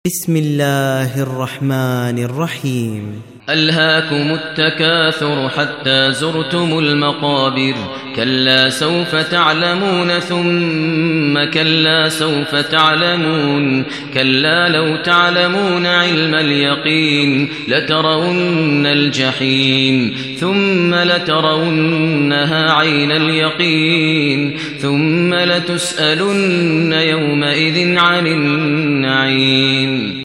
بسم الله الرحمن الرحيم. ألهاكم التكاثر حتى زرتم المقابر. كلا سوف تعلمون ثم كلا سوف تعلمون. كلا لو تعلمون علم اليقين لترون الجحيم ثم لترونها عين اليقين ثم لتسألن يومئذ عن النعيم.